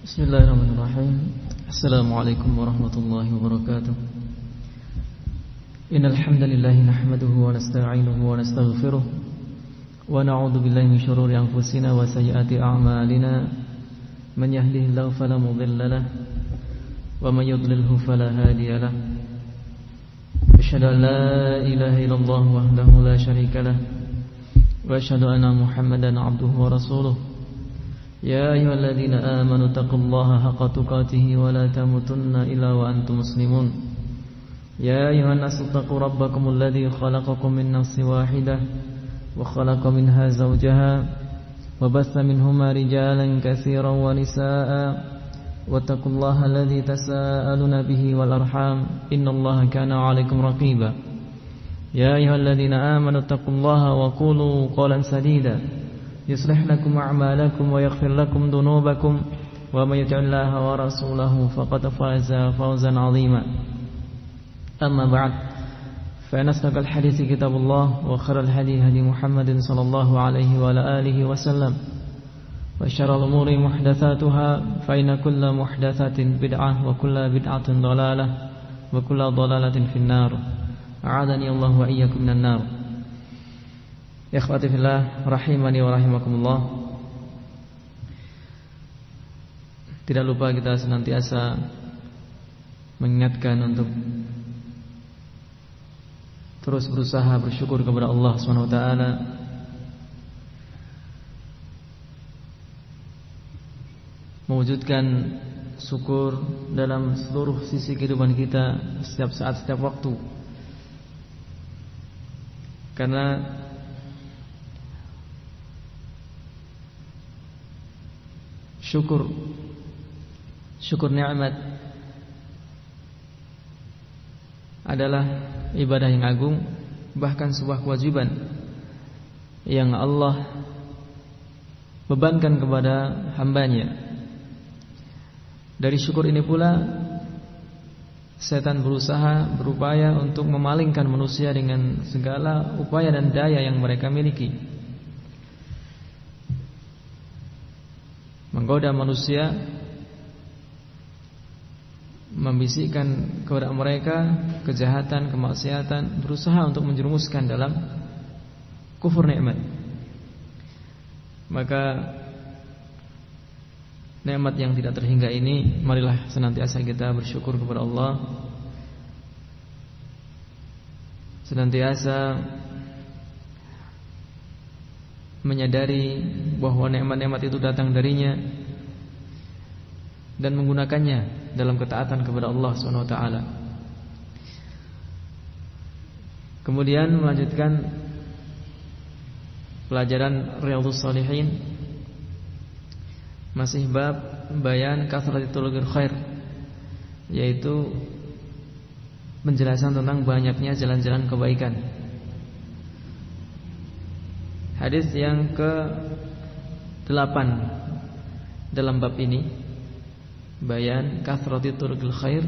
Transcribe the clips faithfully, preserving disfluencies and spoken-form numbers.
Bismillahirrahmanirrahim. Assalamualaikum warahmatullahi wabarakatuh. Innal hamdalillah nahmaduhu wa nasta'inuhu wa nastaghfiruh wa na'udzu billahi min shururi anfusina wa sayyiati a'malina. Man yahdihillahu fala mudilla lahu wa man yudlilhu fala hadiya lahu. Asyhadu an la ilaha illallah wahdahu la syarika lahu wa asyhadu anna Muhammadan 'abduhu wa rasuluh. يا أيها الذين آمنوا اتقوا الله حق تقاته ولا تموتن إلا وأنتم مسلمون يا أيها الناس اتقوا ربكم الذي خلقكم من نفس واحدة وخلق منها زوجها وبث منهما رجالا كثيرا ونساء واتقوا الله الذي تساءلون به والأرحام إن الله كان عليكم رقيبا يا أيها الذين آمنوا اتقوا الله وقولوا قولا سديدا يصلح لكم أعمالكم ويغفر لكم ذنوبكم ومن يطع الله ورسوله فقد فاز فوزا عظيما أما بعد فإن أصدق الحديث كتاب الله وخير الهدي هدي محمد صلى الله عليه وعلى آله وسلم وشر الأمور محدثاتها فإن كل محدثة بدعة وكل بدعة ضلالة وكل ضلالة في النار أعاذني الله وإياكم من النار. Ya akhwati fillah rahimani wa rahimakumullah. Tidak lupa kita senantiasa mengingatkan untuk terus berusaha bersyukur kepada Allah Subhanahu wa taala, mewujudkan syukur dalam seluruh sisi kehidupan kita setiap saat, setiap waktu. Karena Syukur Syukur nikmat adalah ibadah yang agung, bahkan sebuah kewajiban yang Allah bebankan kepada hambanya. Dari syukur ini pula setan berusaha berupaya untuk memalingkan manusia dengan segala upaya dan daya yang mereka miliki, menggoda manusia, membisikkan kepada mereka kejahatan, kemaksiatan, berusaha untuk menjerumuskan dalam kufur nikmat. Maka nikmat yang tidak terhingga ini, marilah senantiasa kita bersyukur kepada Allah, senantiasa menyadari bahwa nikmat-nikmat itu datang darinya dan menggunakannya dalam ketaatan kepada Allah Subhanahu wa taala. Kemudian melanjutkan pelajaran Riyadhus Shalihin, masih bab bayan kathratul khair, yaitu penjelasan tentang banyaknya jalan-jalan kebaikan. Hadis yang ke delapan dalam bab ini, bayan kathrati turuqil khair,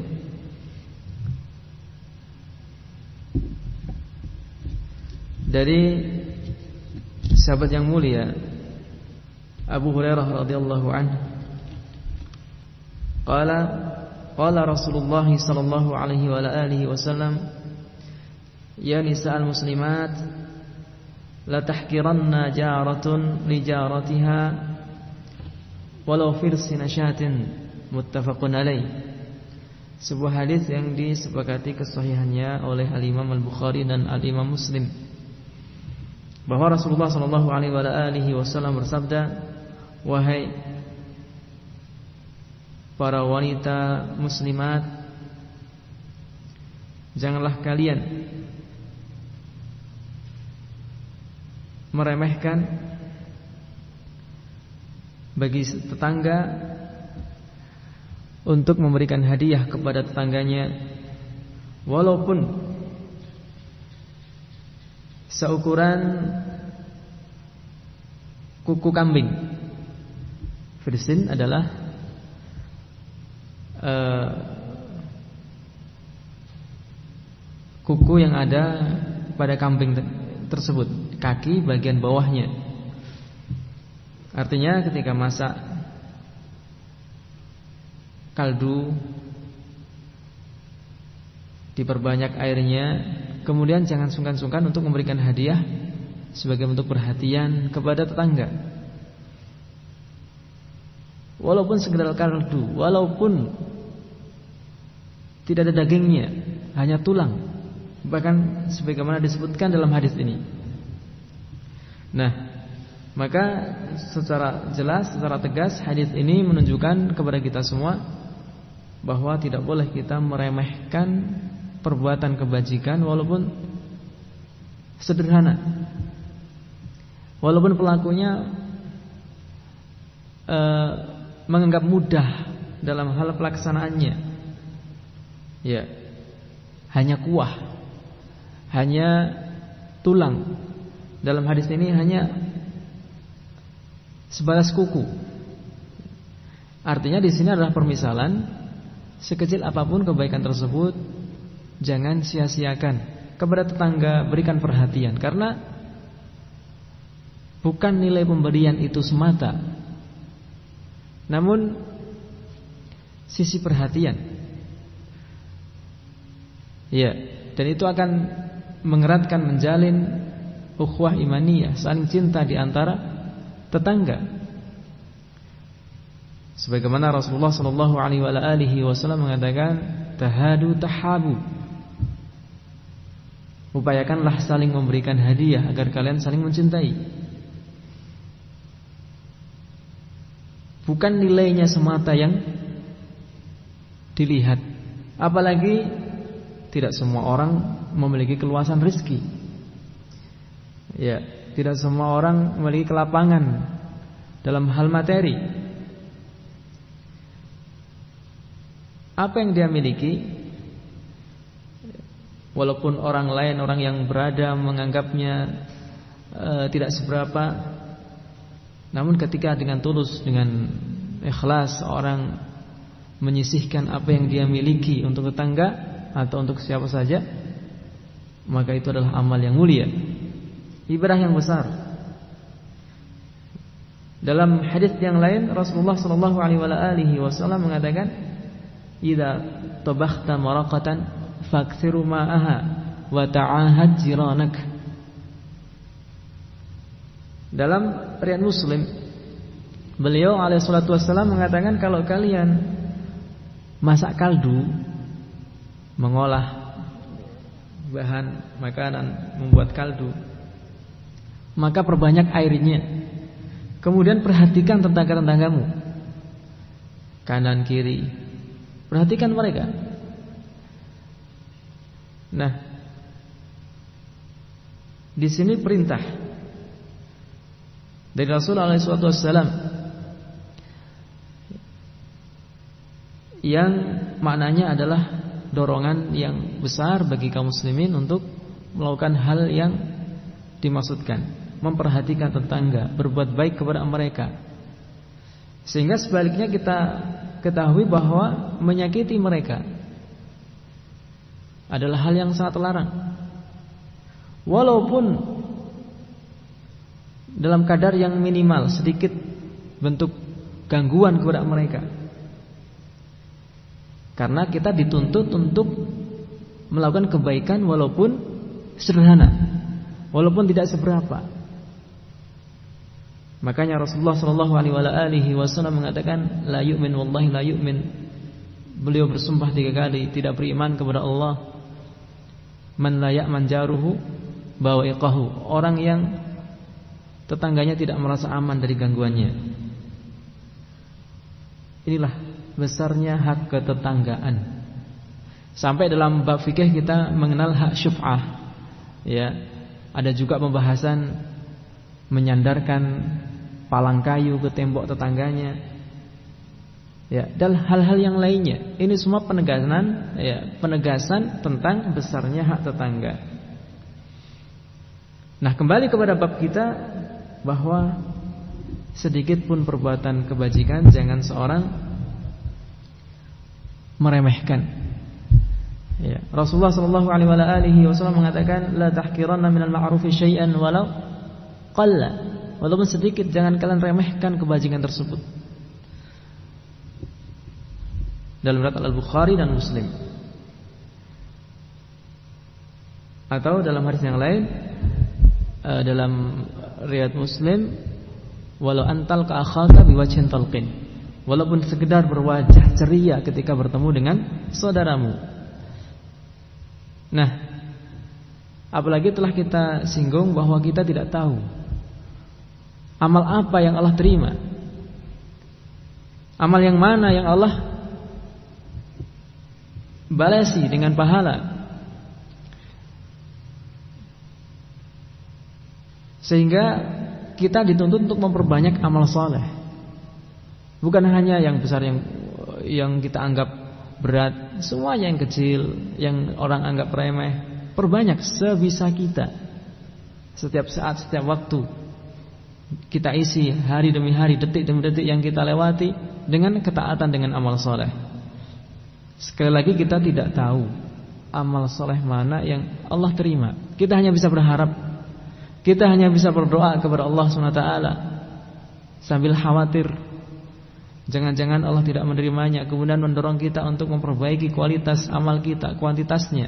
dari sahabat yang mulia Abu Hurairah radhiyallahu anhu, qala qala Rasulullah sallallahu alaihi wa alihi wasallam, ya nisa'al muslimat la tahkiranna jaratun li jaratiha walau firsi nasyatin, muttafaqun alaih. Sebuah hadis yang disepakati kesahihannya oleh Al-Imam Al-Bukhari dan Al-Imam Muslim, bahwa Rasulullah sallallahu alaihi wasallam bersabda, wahai para wanita muslimat, janganlah kalian meremehkan bagi tetangga untuk memberikan hadiah kepada tetangganya, walaupun seukuran kuku kambing. Firsin adalah uh, kuku yang ada pada kambing tersebut, kaki bagian bawahnya. Artinya ketika masak kaldu, diperbanyak airnya, kemudian jangan sungkan-sungkan untuk memberikan hadiah sebagai bentuk perhatian kepada tetangga. Walaupun sekedar kaldu, walaupun tidak ada dagingnya, hanya tulang, bahkan sebagaimana disebutkan dalam hadis ini. Nah, maka secara jelas, secara tegas hadis ini menunjukkan kepada kita semua bahwa tidak boleh kita meremehkan perbuatan kebajikan walaupun sederhana, walaupun pelakunya e, menganggap mudah dalam hal pelaksanaannya. Ya, hanya kuah, hanya tulang. Dalam hadis ini hanya sebalas kuku. Artinya di sini adalah permisalan, sekecil apapun kebaikan tersebut jangan sia-siakan. Kepada tetangga berikan perhatian, karena bukan nilai pemberian itu semata, namun sisi perhatian. Ya, dan itu akan mengeratkan, menjalin ukhuwah imaniyah, saling cinta di antara tetangga. Sebagaimana Rasulullah sallallahu alaihi wasallam mengatakan, tahadu tahabu. Upayakanlah saling memberikan hadiah agar kalian saling mencintai. Bukan nilainya semata yang dilihat. Apalagi tidak semua orang memiliki keluasan rezeki. Ya, tidak semua orang memiliki kelapangan dalam hal materi. Apa yang dia miliki, walaupun orang lain, orang yang berada menganggapnya e, tidak seberapa, namun ketika dengan tulus, dengan ikhlas orang menyisihkan apa yang dia miliki untuk tetangga atau untuk siapa saja, maka itu adalah amal yang mulia, ibadah yang besar. Dalam hadis yang lain Rasulullah sallallahu alaihi wasallam mengatakan, "Idza tabakhta maraqatan fakthiru ma'aha wa ta'ahad jiranak." Dalam riwayat Muslim, beliau alaihi salatu wasallam mengatakan, kalau kalian masak kaldu, mengolah bahan makanan, membuat kaldu, maka perbanyak airnya. Kemudian perhatikan tetangga-tetanggamu, kanan kiri, perhatikan mereka. Nah, di sini perintah dari Rasulullah shallallahu alaihi wasallam yang maknanya adalah dorongan yang besar bagi kaum muslimin untuk melakukan hal yang dimaksudkan, memperhatikan tetangga, berbuat baik kepada mereka. Sehingga sebaliknya kita ketahui bahwa menyakiti mereka adalah hal yang sangat terlarang, walaupun dalam kadar yang minimal, sedikit bentuk gangguan kepada mereka. Karena kita dituntut untuk melakukan kebaikan walaupun sederhana, walaupun tidak seberapa. Makanya Rasulullah sallallahu alaihi wasallam mengatakan, la yu'min wallahi la yu'min. Beliau bersumpah tiga kali tidak beriman kepada Allah. Man la ya'man jaruhu bawa'iqahu. Orang yang tetangganya tidak merasa aman dari gangguannya. Inilah besarnya hak ketetanggaan. Sampai dalam bab fikih kita mengenal hak syuf'ah. Ya, ada juga pembahasan menyandarkan palang kayu ke tembok tetangganya. Ya, dan hal-hal yang lainnya. Ini semua penegasan, ya, penegasan tentang besarnya hak tetangga. Nah, kembali kepada bab kita, bahwa sedikit pun perbuatan kebajikan jangan seorang meremehkan. Ya, Rasulullah sallallahu alaihi wasallam mengatakan, la tahqiranna minal ma'rufi syai'an walau qalla. Walaupun sedikit, jangan kalian remehkan kebajikan tersebut. dalam riwayat Al-Bukhari dan Muslim. Atau dalam hadis yang lain, dalam riwayat Muslim, walau antal ka akhaka biwajhin talqin, walaupun sekedar berwajah ceria ketika bertemu dengan saudaramu. Nah, apalagi telah kita singgung bahwa kita tidak tahu amal apa yang Allah terima, amal yang mana yang Allah balasi dengan pahala. Sehingga kita dituntut untuk memperbanyak amal soleh. Bukan hanya yang besar yang yang kita anggap berat, semuanya yang kecil, yang orang anggap remeh, perbanyak sebisa kita. Setiap saat, setiap waktu kita isi hari demi hari, detik demi detik yang kita lewati dengan ketaatan, dengan amal soleh. Sekali lagi kita tidak tahu amal soleh mana yang Allah terima. Kita hanya bisa berharap, kita hanya bisa berdoa kepada Allah subhanahu wa taala sambil khawatir jangan-jangan Allah tidak menerimanya, kemudian mendorong kita untuk memperbaiki kualitas amal kita, kuantitasnya.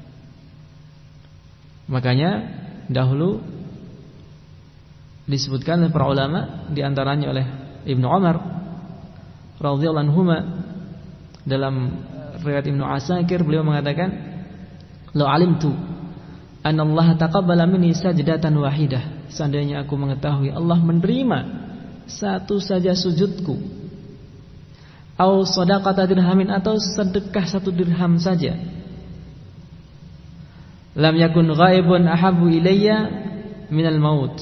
Makanya dahulu disebutkan oleh para ulama, di antaranya oleh Ibnu Umar radhiyallahu anhuma, dalam riwayat Ibnu Asakir beliau mengatakan, "La alimtu anna Allah taqabbala minni sajdatan wahidah." Seandainya aku mengetahui Allah menerima satu saja sujudku, au shadaqata dirhamin, atau sedekah satu dirham saja, lam yakun ghaibun ahabbu ilayya minal maut.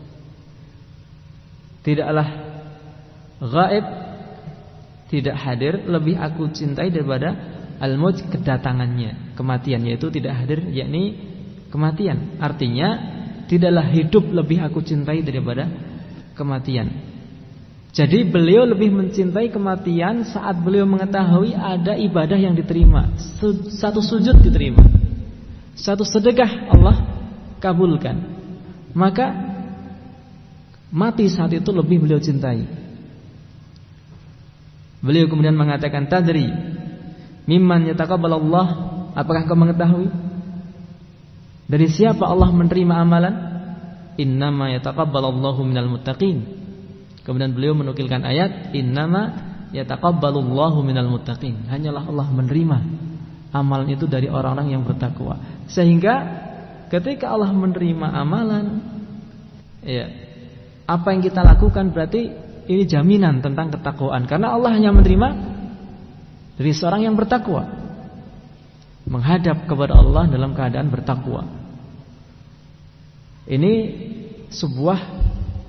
Tidaklah ghaib, tidak hadir, lebih aku cintai daripada al-maut, kedatangannya, kematian, yaitu tidak hadir yakni kematian. Artinya tidaklah hidup lebih aku cintai daripada kematian. Jadi beliau lebih mencintai kematian saat beliau mengetahui ada ibadah yang diterima, satu sujud diterima, satu sedekah Allah kabulkan. Maka mati saat itu lebih beliau cintai. Beliau kemudian mengatakan, "Tadri mimman yataqabbalallah?" Apakah kau mengetahui dari siapa Allah menerima amalan? "Innama yataqabbalallahu minal muttaqin." Kemudian beliau menukilkan ayat, "Innama yataqabbalullahu minal muttaqin." Hanyalah Allah menerima amalan itu dari orang-orang yang bertakwa. Sehingga ketika Allah menerima amalan, ya, apa yang kita lakukan berarti ini jaminan tentang ketakwaan, karena Allah hanya menerima dari seorang yang bertakwa, menghadap kepada Allah dalam keadaan bertakwa. Ini sebuah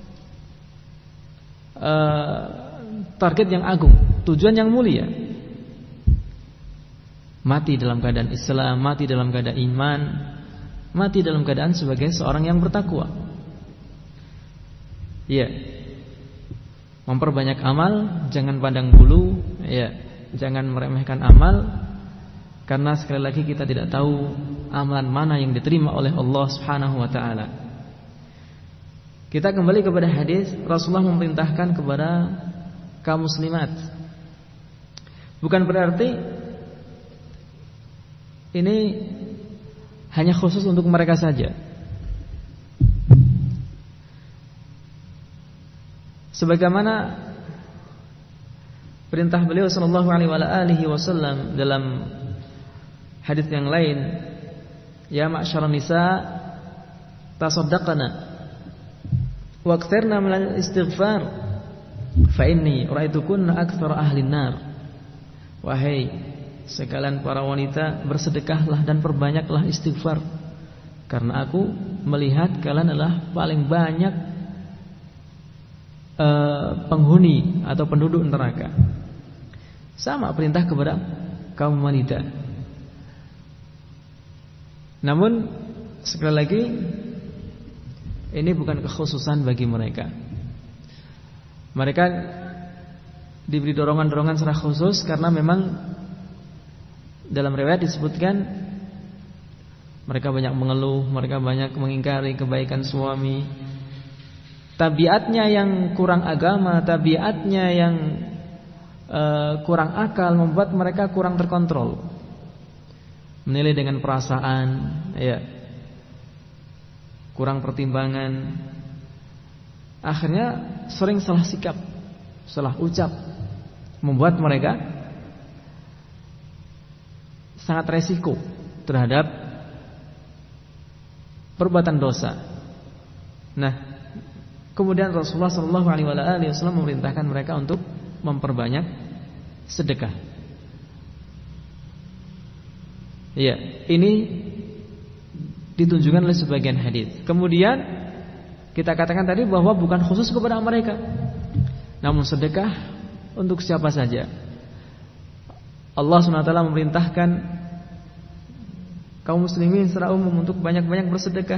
uh, target yang agung, tujuan yang mulia. Mati dalam keadaan Islam, mati dalam keadaan iman, mati dalam keadaan sebagai seorang yang bertakwa. Ya, memperbanyak amal, jangan pandang bulu, ya, jangan meremehkan amal, karena sekali lagi kita tidak tahu amalan mana yang diterima oleh Allah Subhanahu wa taala. Kita kembali kepada hadis, Rasulullah memerintahkan kepada kaum muslimat. Bukan berarti ini hanya khusus untuk mereka saja. Sebagaimana perintah beliau sallallahu alaihi wasallam dalam hadis yang lain, "Ya ma'syaran nisa, tasaddaqna waqtirna minal istighfar, fa inni ra'aitukunna aktsara ahlin nar." Wahai sekalian para wanita, bersedekahlah dan perbanyaklah istighfar, karena aku melihat kalian adalah paling banyak Uh, penghuni atau penduduk neraka. Sama perintah kepada kaum wanita. Namun sekali lagi, ini bukan kekhususan bagi mereka. Mereka diberi dorongan-dorongan secara khusus karena memang dalam riwayat disebutkan mereka banyak mengeluh, mereka banyak mengingkari kebaikan suami. Tabiatnya yang kurang agama, tabiatnya yang uh, kurang akal, membuat mereka kurang terkontrol, menilai dengan perasaan, ya, kurang pertimbangan, akhirnya sering salah sikap, salah ucap, membuat mereka sangat resiko terhadap perbuatan dosa. Nah, kemudian Rasulullah shallallahu alaihi wasallam memerintahkan mereka untuk memperbanyak sedekah. Ya, ini ditunjukkan oleh sebagian hadis. Kemudian kita katakan tadi bahwa bukan khusus kepada mereka, namun sedekah untuk siapa saja. Allah subhanahu wa taala memerintahkan kaum muslimin secara umum untuk banyak-banyak bersedekah.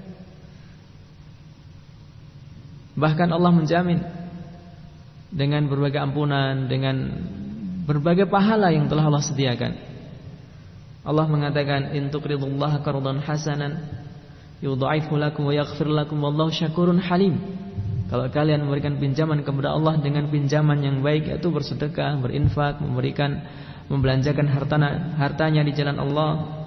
Bahkan Allah menjamin dengan berbagai ampunan, dengan berbagai pahala yang telah Allah sediakan. Allah mengatakan, "In tuqridullaha qardan hasanan yudha'ifhu lakum wa yaghfir lakum wallahu syakurun halim." Kalau kalian memberikan pinjaman kepada Allah dengan pinjaman yang baik, yaitu bersedekah, berinfak, memberikan, membelanjakan hartanya, hartanya di jalan Allah,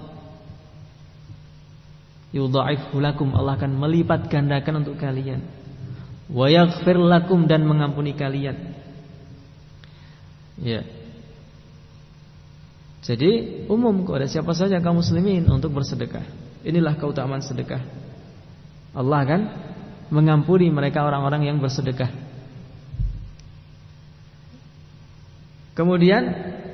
yudha'ifhu lakum, Allah akan melipat gandakan untuk kalian. Wa yaghfir lakum, dan mengampuni kalian. Ya. Jadi umum kepada siapa saja kaum muslimin untuk bersedekah. Inilah keutamaan sedekah. Allah akan mengampuni mereka orang-orang yang bersedekah. Kemudian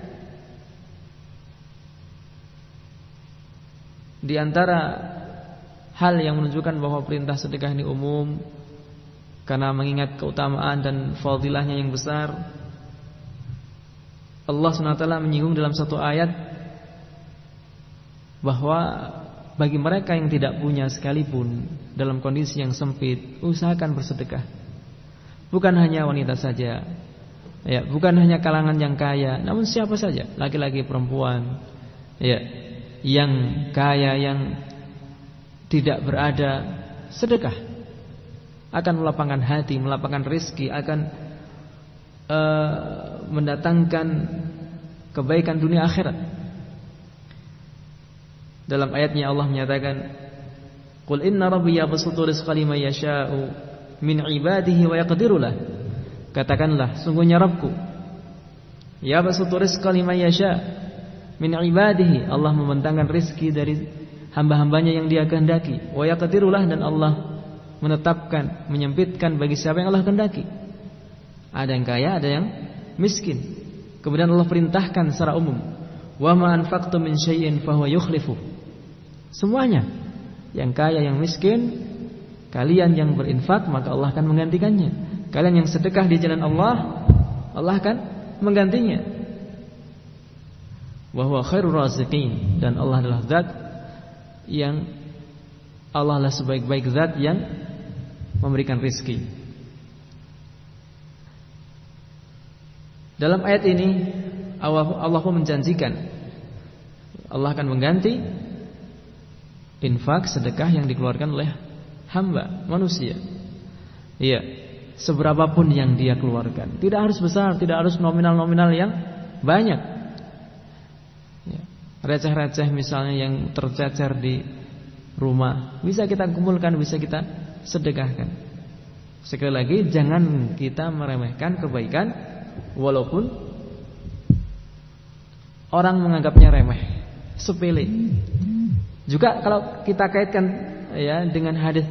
di antara hal yang menunjukkan bahwa perintah sedekah ini umum, karena mengingat keutamaan dan fadilahnya yang besar, Allah subhanahu wa taala menyinggung dalam satu ayat bahwa bagi mereka yang tidak punya sekalipun dalam kondisi yang sempit, usahakan bersedekah. Bukan hanya wanita saja, ya, bukan hanya kalangan yang kaya, namun siapa saja, laki-laki, perempuan, ya, yang kaya, yang tidak berada, sedekah akan melapangkan hati, melapangkan rezeki, akan uh, mendatangkan kebaikan dunia akhirat. Dalam ayatnya Allah menyatakan, "Qul inna rabbi yabsutu rizqa liman yasha'u min ibadihi wa yaqdiru lah." Katakanlah, sungguhnya Rabbku yabsutu rizqa liman yasha' min ibadihi, Allah membentangkan rezeki dari hamba-hambanya yang Dia kehendaki, wa yaqdiru lah, dan Allah menetapkan, menyempitkan bagi siapa yang Allah kehendaki. Ada yang kaya, ada yang miskin. Kemudian Allah perintahkan secara umum, wa ma anfaqtum min syai'in fahuwa yukhlifu. Semuanya, yang kaya, yang miskin, kalian yang berinfak, maka Allah akan menggantikannya. Kalian yang sedekah di jalan Allah, Allah akan menggantinya. Wa huwa khairur raziqin, dan Allah adalah zat yang Allah adalah sebaik-baik zat yang memberikan rezeki. Dalam ayat ini Allah pun menjanjikan Allah akan mengganti infak, sedekah yang dikeluarkan oleh hamba manusia. Iya, seberapapun yang dia keluarkan, tidak harus besar, tidak harus nominal-nominal yang banyak. Ya, receh-receh misalnya yang tercecer di rumah, bisa kita kumpulkan, bisa kita sedekahkan. Sekali lagi, jangan kita meremehkan kebaikan, walaupun orang menganggapnya remeh, sepele. Juga kalau kita kaitkan ya dengan hadis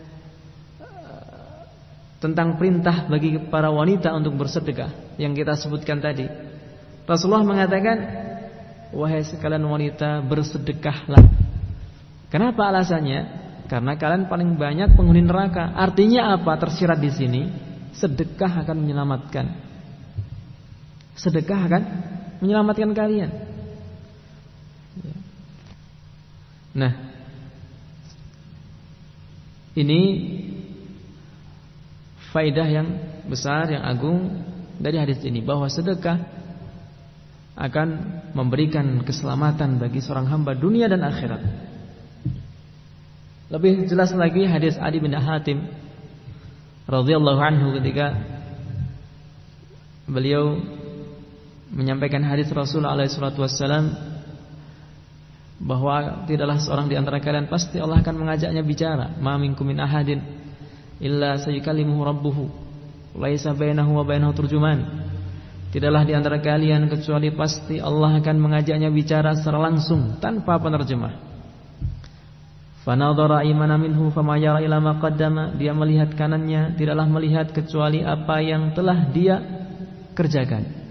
tentang perintah bagi para wanita untuk bersedekah yang kita sebutkan tadi, Rasulullah mengatakan, wahai sekalian wanita, bersedekahlah. Kenapa alasannya? Karena kalian paling banyak penghuni neraka. Artinya apa? Tersirat di sini, sedekah akan menyelamatkan. Sedekah akan menyelamatkan kalian. Nah, ini faedah yang besar, yang agung dari hadis ini, bahwa sedekah akan memberikan keselamatan bagi seorang hamba dunia dan akhirat. Lebih jelas lagi hadis Adi bin Hatim radhiyallahu anhu ketika beliau menyampaikan hadis Rasulullah alaihi salatu wassalam bahwa tidaklah seorang di antara kalian pasti Allah akan mengajaknya bicara. Ma minkum min ahadin illa sayukallimuhu rabbuhu laisa bainahu wa bainahu turjuman. Tidaklah di antara kalian kecuali pasti Allah akan mengajaknya bicara secara langsung tanpa penerjemah. Fanadhara imana minhu fama yara ila ma qaddama. Dia melihat kanannya, tidaklah melihat kecuali apa yang telah dia kerjakan.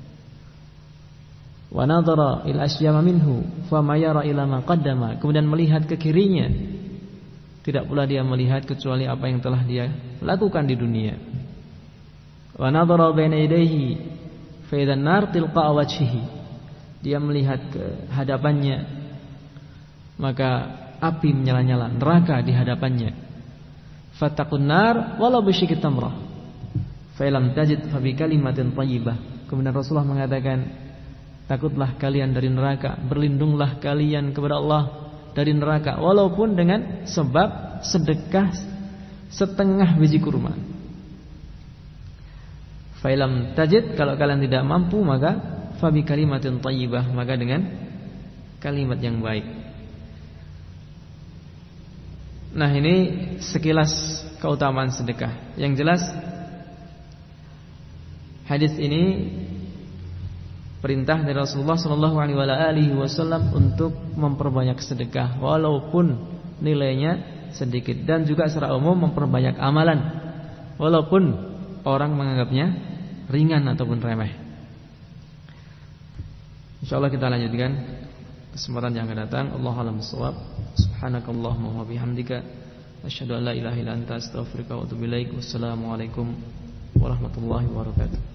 Wa nadhara il asyama minhu fama yara ila ma qaddama. Kemudian melihat ke kirinya, tidak pula dia melihat kecuali apa yang telah dia lakukan di dunia. Wa nadhara baina yadayhi fa idzan nar tilqa wajhihi. Dia melihat ke hadapannya, maka api menyala-nyala, neraka di hadapannya. Fattaqun nar walau bisyikki tamrah. Fa lam tajid fa bi kalimatin thayyibah. Kemudian Rasulullah mengatakan, takutlah kalian dari neraka, berlindunglah kalian kepada Allah dari neraka walaupun dengan sebab sedekah setengah biji kurma. Fa lam tajid, kalau kalian tidak mampu maka fa bi kalimatin thayyibah, maka dengan kalimat yang baik. Nah, ini sekilas keutamaan sedekah. Yang jelas hadis ini perintah dari Rasulullah sallallahu alaihi wasallam untuk memperbanyak sedekah walaupun nilainya sedikit, dan juga secara umum memperbanyak amalan walaupun orang menganggapnya ringan ataupun remeh. Insyaallah kita lanjutkan kesempatan yang akan datang. Allahu a'lam bishawab. Subhanakallahumma wa bihamdika asyhadu an la ilaha illa anta astaghfiruka wa atubu ilaik. Wassalamualaikum warahmatullahi wabarakatuh.